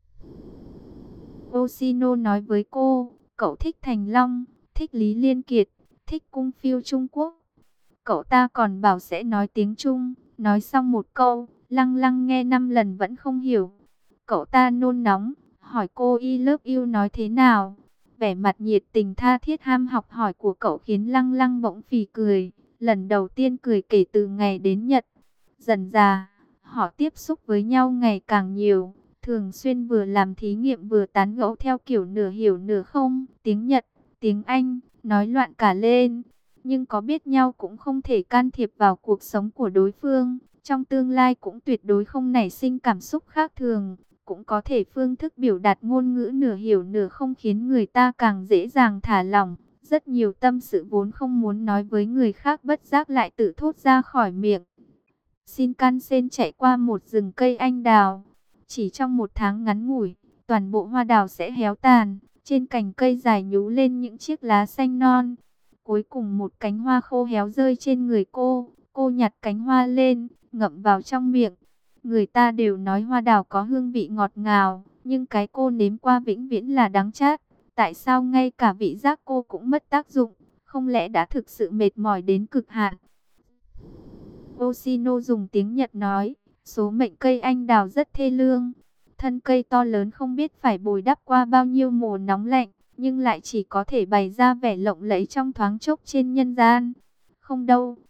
Oshino nói với cô, cậu thích Thành Long, thích Lý Liên Kiệt, thích cung phiêu Trung Quốc. Cậu ta còn bảo sẽ nói tiếng Trung, nói xong một câu, Lăng Lăng nghe năm lần vẫn không hiểu. Cậu ta nôn nóng, hỏi cô I love you nói thế nào. Vẻ mặt nhiệt tình tha thiết ham học hỏi của cậu khiến Lăng Lăng bỗng phì cười, lần đầu tiên cười kể từ ngày đến Nhật. Dần dà, họ tiếp xúc với nhau ngày càng nhiều, thường xuyên vừa làm thí nghiệm vừa tán gẫu theo kiểu nửa hiểu nửa không, tiếng Nhật, tiếng Anh, nói loạn cả lên. Nhưng có biết nhau cũng không thể can thiệp vào cuộc sống của đối phương, trong tương lai cũng tuyệt đối không nảy sinh cảm xúc khác thường. Cũng có thể phương thức biểu đạt ngôn ngữ nửa hiểu nửa không khiến người ta càng dễ dàng thả lỏng. Rất nhiều tâm sự vốn không muốn nói với người khác bất giác lại tự thốt ra khỏi miệng. Shinkansen chạy qua một rừng cây anh đào. Chỉ trong một tháng ngắn ngủi, toàn bộ hoa đào sẽ héo tàn. Trên cành cây dài nhú lên những chiếc lá xanh non. Cuối cùng một cánh hoa khô héo rơi trên người cô. Cô nhặt cánh hoa lên, ngậm vào trong miệng. Người ta đều nói hoa đào có hương vị ngọt ngào, nhưng cái cô nếm qua vĩnh viễn là đắng chát. Tại sao ngay cả vị giác cô cũng mất tác dụng? Không lẽ đã thực sự mệt mỏi đến cực hạn? Oshino dùng tiếng Nhật nói, số mệnh cây anh đào rất thê lương. Thân cây to lớn không biết phải bồi đắp qua bao nhiêu mùa nóng lạnh, nhưng lại chỉ có thể bày ra vẻ lộng lẫy trong thoáng chốc trên nhân gian. Không đâu.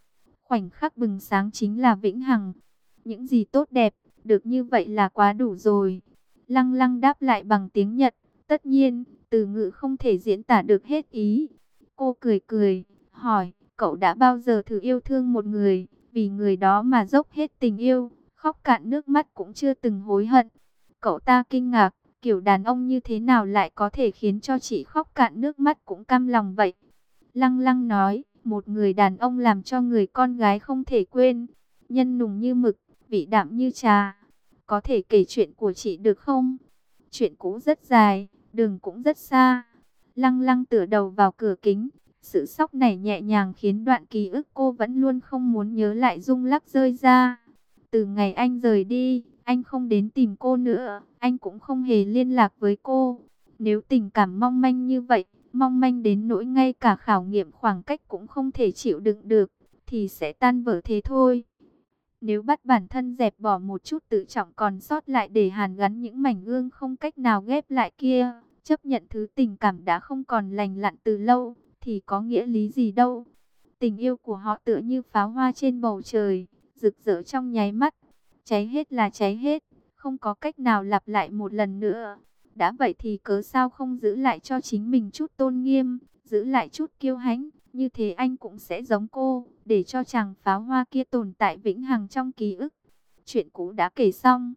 khoảnh khắc bừng sáng chính là vĩnh hằng. Những gì tốt đẹp, được như vậy là quá đủ rồi. Lăng Lăng đáp lại bằng tiếng Nhật, tất nhiên, từ ngữ không thể diễn tả được hết ý. Cô cười cười, hỏi, cậu đã bao giờ thử yêu thương một người, vì người đó mà dốc hết tình yêu, khóc cạn nước mắt cũng chưa từng hối hận. Cậu ta kinh ngạc, kiểu đàn ông như thế nào lại có thể khiến cho chị khóc cạn nước mắt cũng cam lòng vậy. Lăng Lăng nói, một người đàn ông làm cho người con gái không thể quên, nhân nùng như mực, vị đạm như trà. Có thể kể chuyện của chị được không? Chuyện cũ rất dài, đường cũng rất xa. Lăng Lăng tựa đầu vào cửa kính, sự sốc này nhẹ nhàng khiến đoạn ký ức cô vẫn luôn không muốn nhớ lại rung lắc rơi ra. Từ ngày anh rời đi, anh không đến tìm cô nữa, anh cũng không hề liên lạc với cô. Nếu tình cảm mong manh như vậy, mong manh đến nỗi ngay cả khảo nghiệm khoảng cách cũng không thể chịu đựng được, thì sẽ tan vỡ thế thôi. Nếu bắt bản thân dẹp bỏ một chút tự trọng còn sót lại để hàn gắn những mảnh gương không cách nào ghép lại kia, chấp nhận thứ tình cảm đã không còn lành lặn từ lâu, thì có nghĩa lý gì đâu. Tình yêu của họ tựa như pháo hoa trên bầu trời, rực rỡ trong nháy mắt, cháy hết là cháy hết, không có cách nào lặp lại một lần nữa. Đã vậy thì cớ sao không giữ lại cho chính mình chút tôn nghiêm, giữ lại chút kiêu hãnh, như thế anh cũng sẽ giống cô, để cho chàng pháo hoa kia tồn tại vĩnh hằng trong ký ức. Chuyện cũ đã kể xong.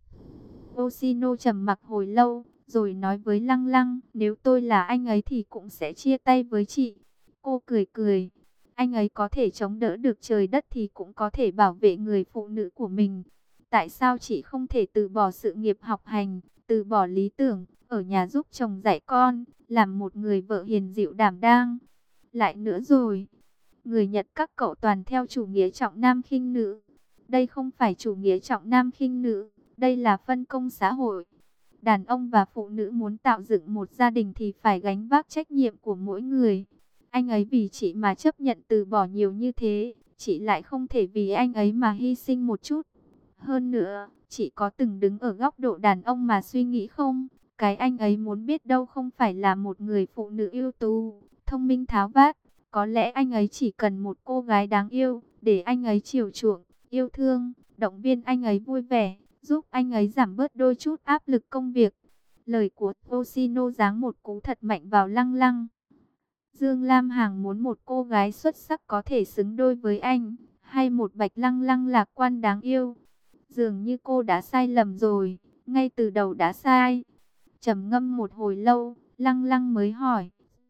Oshino trầm mặc hồi lâu, rồi nói với Lăng Lăng, nếu tôi là anh ấy thì cũng sẽ chia tay với chị. Cô cười cười, anh ấy có thể chống đỡ được trời đất thì cũng có thể bảo vệ người phụ nữ của mình. Tại sao chị không thể từ bỏ sự nghiệp học hành, từ bỏ lý tưởng, ở nhà giúp chồng dạy con, làm một người vợ hiền dịu đảm đang? Lại nữa rồi, người Nhật các cậu toàn theo chủ nghĩa trọng nam khinh nữ. Đây không phải chủ nghĩa trọng nam khinh nữ, đây là phân công xã hội. Đàn ông và phụ nữ muốn tạo dựng một gia đình thì phải gánh vác trách nhiệm của mỗi người. Anh ấy vì chị mà chấp nhận từ bỏ nhiều như thế, chị lại không thể vì anh ấy mà hy sinh một chút. Hơn nữa, chị có từng đứng ở góc độ đàn ông mà suy nghĩ không? Cái anh ấy muốn biết đâu không phải là một người phụ nữ ưu tú, thông minh tháo vát. Có lẽ anh ấy chỉ cần một cô gái đáng yêu, để anh ấy chiều chuộng, yêu thương, động viên anh ấy vui vẻ, giúp anh ấy giảm bớt đôi chút áp lực công việc. Lời của Oshino giáng một cú thật mạnh vào Lăng Lăng. Dương Lam Hằng muốn một cô gái xuất sắc có thể xứng đôi với anh, hay một Bạch Lăng Lăng lạc quan đáng yêu? Dường như cô đã sai lầm rồi, ngay từ đầu đã sai. Trầm ngâm một hồi lâu, Lăng Lăng mới hỏi.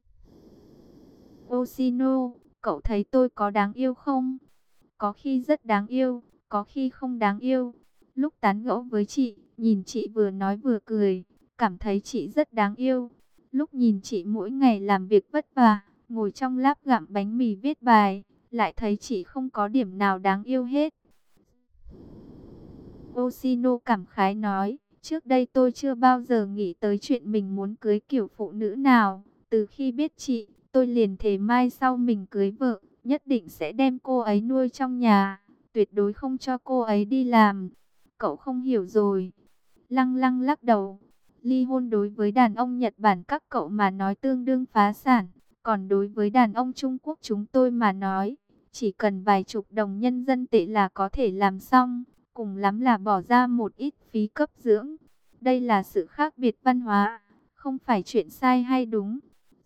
Oshino, cậu thấy tôi có đáng yêu không? Có khi rất đáng yêu, có khi không đáng yêu. Lúc tán gẫu với chị, nhìn chị vừa nói vừa cười, cảm thấy chị rất đáng yêu. Lúc nhìn chị mỗi ngày làm việc vất vả, ngồi trong lab gặm bánh mì viết bài, lại thấy chị không có điểm nào đáng yêu hết. Oshino cảm khái nói, trước đây tôi chưa bao giờ nghĩ tới chuyện mình muốn cưới kiểu phụ nữ nào. Từ khi biết chị, tôi liền thề mai sau mình cưới vợ, nhất định sẽ đem cô ấy nuôi trong nhà, tuyệt đối không cho cô ấy đi làm. Cậu không hiểu rồi. Lăng Lăng lắc đầu. Ly hôn đối với đàn ông Nhật Bản các cậu mà nói tương đương phá sản. Còn đối với đàn ông Trung Quốc chúng tôi mà nói, chỉ cần vài chục đồng nhân dân tệ là có thể làm xong. Cùng lắm là bỏ ra một ít phí cấp dưỡng. Đây là sự khác biệt văn hóa, không phải chuyện sai hay đúng.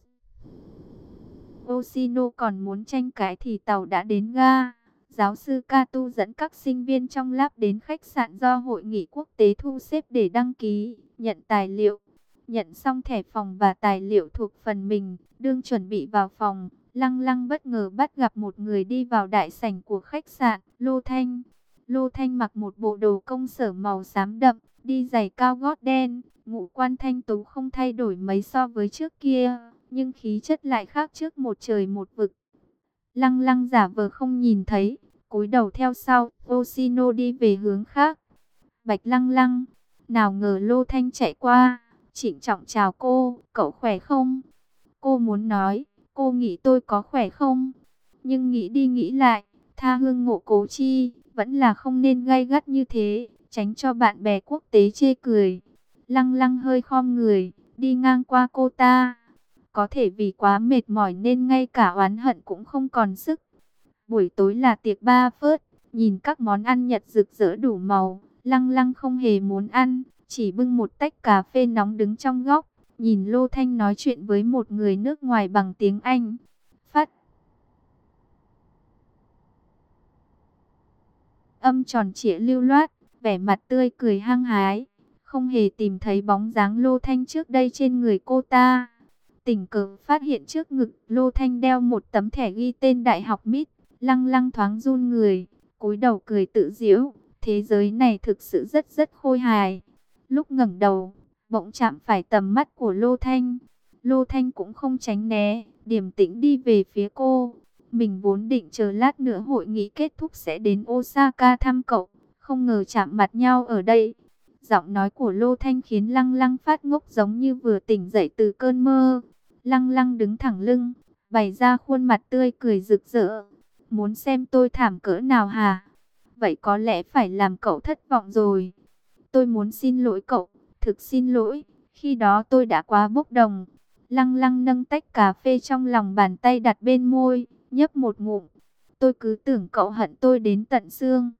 Oshino còn muốn tranh cãi thì tàu đã đến ga. Giáo sư Kato dẫn các sinh viên trong lab đến khách sạn do hội nghị quốc tế thu xếp để đăng ký, nhận tài liệu. Nhận xong thẻ phòng và tài liệu thuộc phần mình, đương chuẩn bị vào phòng, Lăng Lăng bất ngờ bắt gặp một người đi vào đại sảnh của khách sạn, Lô Thanh. Lô Thanh mặc một bộ đồ công sở màu xám đậm, đi giày cao gót đen, ngũ quan thanh tú không thay đổi mấy so với trước kia, nhưng khí chất lại khác trước một trời một vực. Lăng Lăng giả vờ không nhìn thấy, cúi đầu theo sau, Oshino đi về hướng khác. Bạch Lăng Lăng, nào ngờ Lô Thanh chạy qua, trịnh trọng chào cô, cậu khỏe không? Cô muốn nói, cô nghĩ tôi có khỏe không? Nhưng nghĩ đi nghĩ lại, tha hương ngộ cố chi, vẫn là không nên gay gắt như thế, tránh cho bạn bè quốc tế chê cười. Lăng Lăng hơi khom người, đi ngang qua cô ta. Có thể vì quá mệt mỏi nên ngay cả oán hận cũng không còn sức. Buổi tối là tiệc ba phớt, nhìn các món ăn Nhật rực rỡ đủ màu, Lăng Lăng không hề muốn ăn, chỉ bưng một tách cà phê nóng đứng trong góc, nhìn Lô Thanh nói chuyện với một người nước ngoài bằng tiếng Anh. Phát âm tròn trịa lưu loát, vẻ mặt tươi cười hăng hái, không hề tìm thấy bóng dáng Lô Thanh trước đây trên người cô ta. Tình cờ phát hiện trước ngực Lô Thanh đeo một tấm thẻ ghi tên Đại học Mít, Lăng Lăng thoáng run người, cúi đầu cười tự giễu, thế giới này thực sự rất rất khôi hài. Lúc ngẩng đầu, bỗng chạm phải tầm mắt của Lô Thanh. Lô Thanh cũng không tránh né, điềm tĩnh đi về phía cô. Mình vốn định chờ lát nữa hội nghị kết thúc sẽ đến Osaka thăm cậu, không ngờ chạm mặt nhau ở đây. Giọng nói của Lô Thanh khiến Lăng Lăng phát ngốc giống như vừa tỉnh dậy từ cơn mơ. Lăng Lăng đứng thẳng lưng, bày ra khuôn mặt tươi cười rực rỡ. Muốn xem tôi thảm cỡ nào hả? Vậy có lẽ phải làm cậu thất vọng rồi. Tôi muốn xin lỗi cậu, thực xin lỗi, khi đó tôi đã quá bốc đồng. Lăng Lăng nâng tách cà phê trong lòng bàn tay đặt bên môi, nhấp một ngụm. Tôi cứ tưởng cậu hận tôi đến tận xương.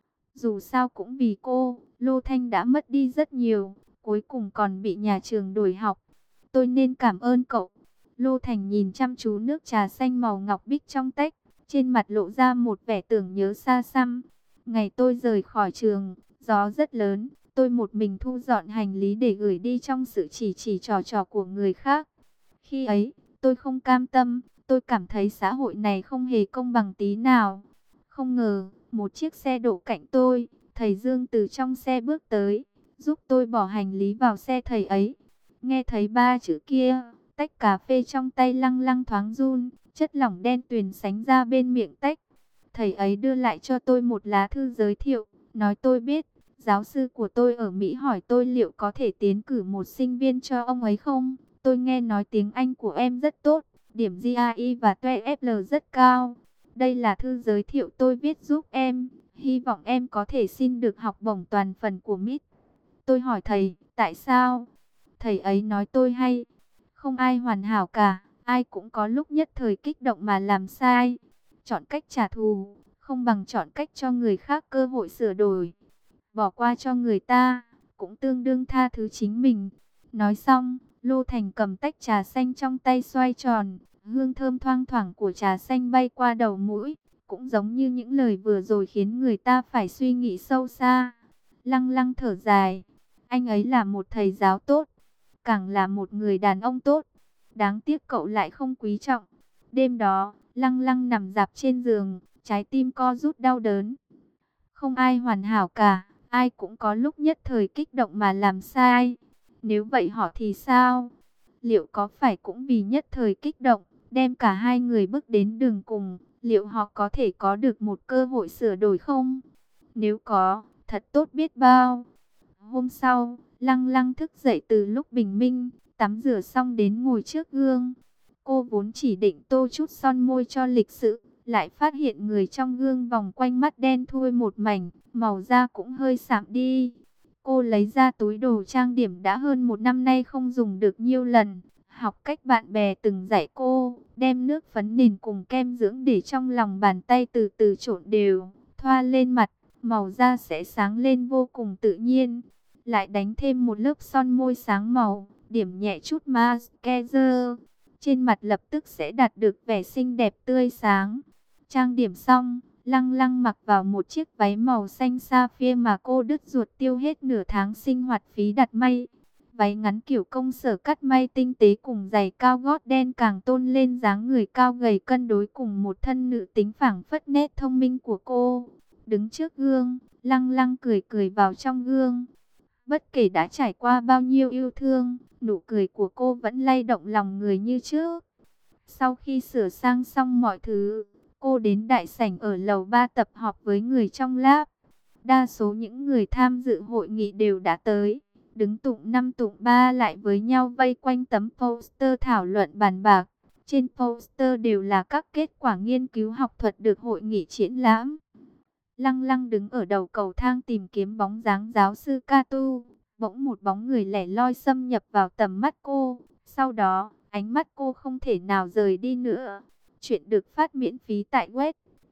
Dù sao cũng vì cô, Lô Thanh đã mất đi rất nhiều, cuối cùng còn bị nhà trường đuổi học. Tôi nên cảm ơn cậu. Lô Thành nhìn chăm chú nước trà xanh màu ngọc bích trong tách, trên mặt lộ ra một vẻ tưởng nhớ xa xăm. Ngày tôi rời khỏi trường, gió rất lớn, tôi một mình thu dọn hành lý để gửi đi trong sự chỉ chỉ trò trò của người khác. Khi ấy, tôi không cam tâm, tôi cảm thấy xã hội này không hề công bằng tí nào. Không ngờ, một chiếc xe đổ cạnh tôi, thầy Dương từ trong xe bước tới, giúp tôi bỏ hành lý vào xe thầy ấy. Nghe thấy ba chữ kia, tách cà phê trong tay Lăng Lăng thoáng run, chất lỏng đen tuyền sánh ra bên miệng tách. Thầy ấy đưa lại cho tôi một lá thư giới thiệu, nói tôi biết, giáo sư của tôi ở Mỹ hỏi tôi liệu có thể tiến cử một sinh viên cho ông ấy không. Tôi nghe nói tiếng Anh của em rất tốt, điểm giê a e và tê e ép lờ rất cao. Đây là thư giới thiệu tôi viết giúp em, hy vọng em có thể xin được học bổng toàn phần của Mít. Tôi hỏi thầy, tại sao? Thầy ấy nói tôi hay, không ai hoàn hảo cả, ai cũng có lúc nhất thời kích động mà làm sai. Chọn cách trả thù, không bằng chọn cách cho người khác cơ hội sửa đổi. Bỏ qua cho người ta, cũng tương đương tha thứ chính mình. Nói xong, Lô Thành cầm tách trà xanh trong tay xoay tròn, hương thơm thoang thoảng của trà xanh bay qua đầu mũi, cũng giống như những lời vừa rồi khiến người ta phải suy nghĩ sâu xa. Lăng Lăng thở dài, anh ấy là một thầy giáo tốt, càng là một người đàn ông tốt. Đáng tiếc cậu lại không quý trọng. Đêm đó, Lăng Lăng nằm dạp trên giường, trái tim co rút đau đớn. Không ai hoàn hảo cả, ai cũng có lúc nhất thời kích động mà làm sai. Nếu vậy họ thì sao? Liệu có phải cũng vì nhất thời kích động, đem cả hai người bước đến đường cùng, liệu họ có thể có được một cơ hội sửa đổi không? Nếu có, thật tốt biết bao. Hôm sau, Lăng Lăng thức dậy từ lúc bình minh, tắm rửa xong đến ngồi trước gương. Cô vốn chỉ định tô chút son môi cho lịch sự, lại phát hiện người trong gương vòng quanh mắt đen thui một mảnh, màu da cũng hơi sạm đi. Cô lấy ra túi đồ trang điểm đã hơn một năm nay không dùng được nhiều lần, học cách bạn bè từng dạy cô, đem nước phấn nền cùng kem dưỡng để trong lòng bàn tay từ từ trộn đều, thoa lên mặt, màu da sẽ sáng lên vô cùng tự nhiên. Lại đánh thêm một lớp son môi sáng màu, điểm nhẹ chút mascara, trên mặt lập tức sẽ đạt được vẻ xinh đẹp tươi sáng. Trang điểm xong, Lăng Lăng mặc vào một chiếc váy màu xanh sapphire mà cô đứt ruột tiêu hết nửa tháng sinh hoạt phí đặt may. Váy ngắn kiểu công sở cắt may tinh tế cùng giày cao gót đen càng tôn lên dáng người cao gầy cân đối cùng một thân nữ tính phảng phất nét thông minh của cô. Đứng trước gương, Lăng Lăng cười cười vào trong gương. Bất kể đã trải qua bao nhiêu yêu thương, nụ cười của cô vẫn lay động lòng người như trước. Sau khi sửa sang xong mọi thứ, cô đến đại sảnh ở lầu ba tập họp với người trong lab. Đa số những người tham dự hội nghị đều đã tới, đứng tụng năm tụng ba lại với nhau vây quanh tấm poster thảo luận bàn bạc. Trên poster đều là các kết quả nghiên cứu học thuật được hội nghị triển lãm. Lăng Lăng đứng ở đầu cầu thang tìm kiếm bóng dáng giáo sư Kato. Bỗng một bóng người lẻ loi xâm nhập vào tầm mắt cô. Sau đó, ánh mắt cô không thể nào rời đi nữa. Chuyện được phát miễn phí tại web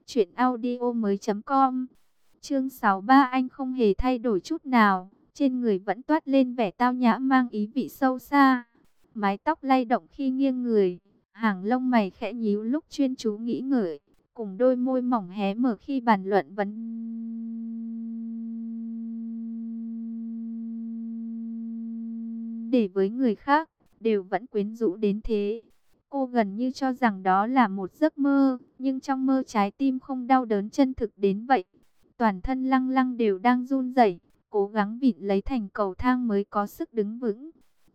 Chuyện audio mới com. Chương sáu mươi ba. Anh không hề thay đổi chút nào, trên người vẫn toát lên vẻ tao nhã mang ý vị sâu xa. Mái tóc lay động khi nghiêng người, hàng lông mày khẽ nhíu lúc chuyên chú nghĩ ngợi, cùng đôi môi mỏng hé mở khi bàn luận vấn đề với người khác, đều vẫn quyến rũ đến thế. Cô gần như cho rằng đó là một giấc mơ, nhưng trong mơ trái tim không đau đớn chân thực đến vậy. Toàn thân Lăng Lăng đều đang run rẩy, cố gắng vịn lấy thành cầu thang mới có sức đứng vững.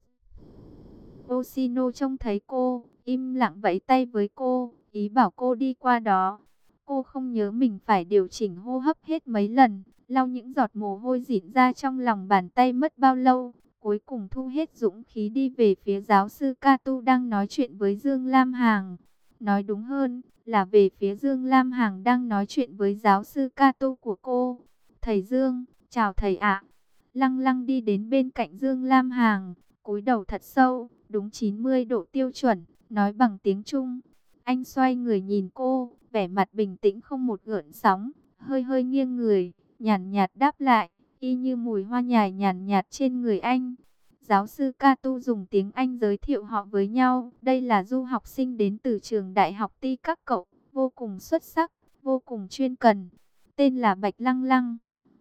Oshino trông thấy cô, im lặng vẫy tay với cô, ý bảo cô đi qua đó. Cô không nhớ mình phải điều chỉnh hô hấp hết mấy lần, lau những giọt mồ hôi rịn ra trong lòng bàn tay mất bao lâu. Cuối cùng thu hết dũng khí đi về phía giáo sư Katu đang nói chuyện với Dương Lam Hằng. Nói đúng hơn là về phía Dương Lam Hằng đang nói chuyện với giáo sư Katu của cô. Thầy Dương, chào thầy ạ. Lăng Lăng đi đến bên cạnh Dương Lam Hằng, cúi đầu thật sâu, đúng chín mươi độ tiêu chuẩn, nói bằng tiếng Trung. Anh xoay người nhìn cô, vẻ mặt bình tĩnh không một gợn sóng, hơi hơi nghiêng người, nhàn nhạt đáp lại, y như mùi hoa nhài nhàn nhạt trên người anh. Giáo sư Katu dùng tiếng Anh giới thiệu họ với nhau. Đây là du học sinh đến từ trường đại học Ti các cậu, vô cùng xuất sắc, vô cùng chuyên cần. Tên là Bạch Lăng Lăng.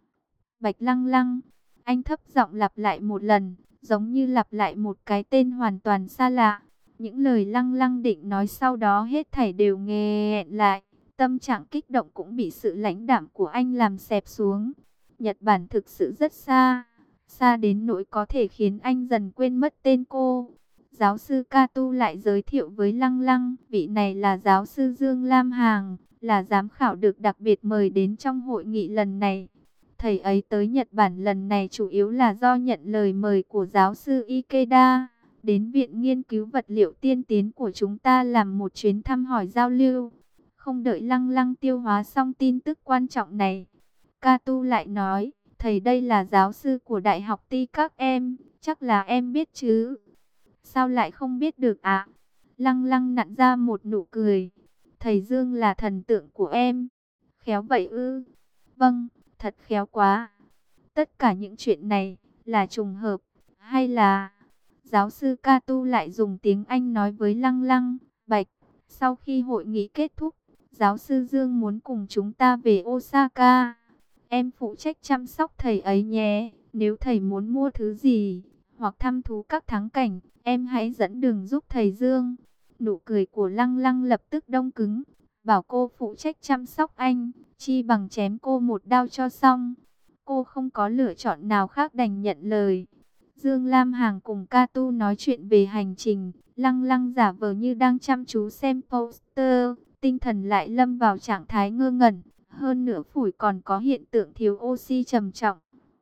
Bạch Lăng Lăng, anh thấp giọng lặp lại một lần, giống như lặp lại một cái tên hoàn toàn xa lạ. Những lời Lăng Lăng định nói sau đó hết thảy đều nghẹn lại. Tâm trạng kích động cũng bị sự lãnh đạm của anh làm xẹp xuống. Nhật Bản thực sự rất xa, xa đến nỗi có thể khiến anh dần quên mất tên cô. Giáo sư Katu lại giới thiệu với Lăng Lăng, vị này là giáo sư Dương Lam Hằng, là giám khảo được đặc biệt mời đến trong hội nghị lần này. Thầy ấy tới Nhật Bản lần này chủ yếu là do nhận lời mời của giáo sư Ikeda, đến Viện Nghiên cứu Vật liệu tiên tiến của chúng ta làm một chuyến thăm hỏi giao lưu. Không đợi Lăng Lăng tiêu hóa xong tin tức quan trọng này, Katu lại nói, thầy đây là giáo sư của Đại học Ti các em, chắc là em biết chứ. Sao lại không biết được ạ? À? Lăng Lăng nặn ra một nụ cười. Thầy Dương là thần tượng của em. Khéo vậy ư? Vâng, thật khéo quá. Tất cả những chuyện này là trùng hợp hay là... Giáo sư Katu lại dùng tiếng Anh nói với Lăng Lăng, Bạch, sau khi hội nghị kết thúc, giáo sư Dương muốn cùng chúng ta về Osaka. Em phụ trách chăm sóc thầy ấy nhé. Nếu thầy muốn mua thứ gì, hoặc thăm thú các thắng cảnh, em hãy dẫn đường giúp thầy Dương. Nụ cười của Lăng Lăng lập tức đông cứng. Bảo cô phụ trách chăm sóc anh, chi bằng chém cô một đao cho xong. Cô không có lựa chọn nào khác đành nhận lời. Dương Lam Hằng cùng Katu nói chuyện về hành trình. Lăng Lăng giả vờ như đang chăm chú xem poster, tinh thần lại lâm vào trạng thái ngơ ngẩn. Hơn nữa phổi còn có hiện tượng thiếu oxy trầm trọng.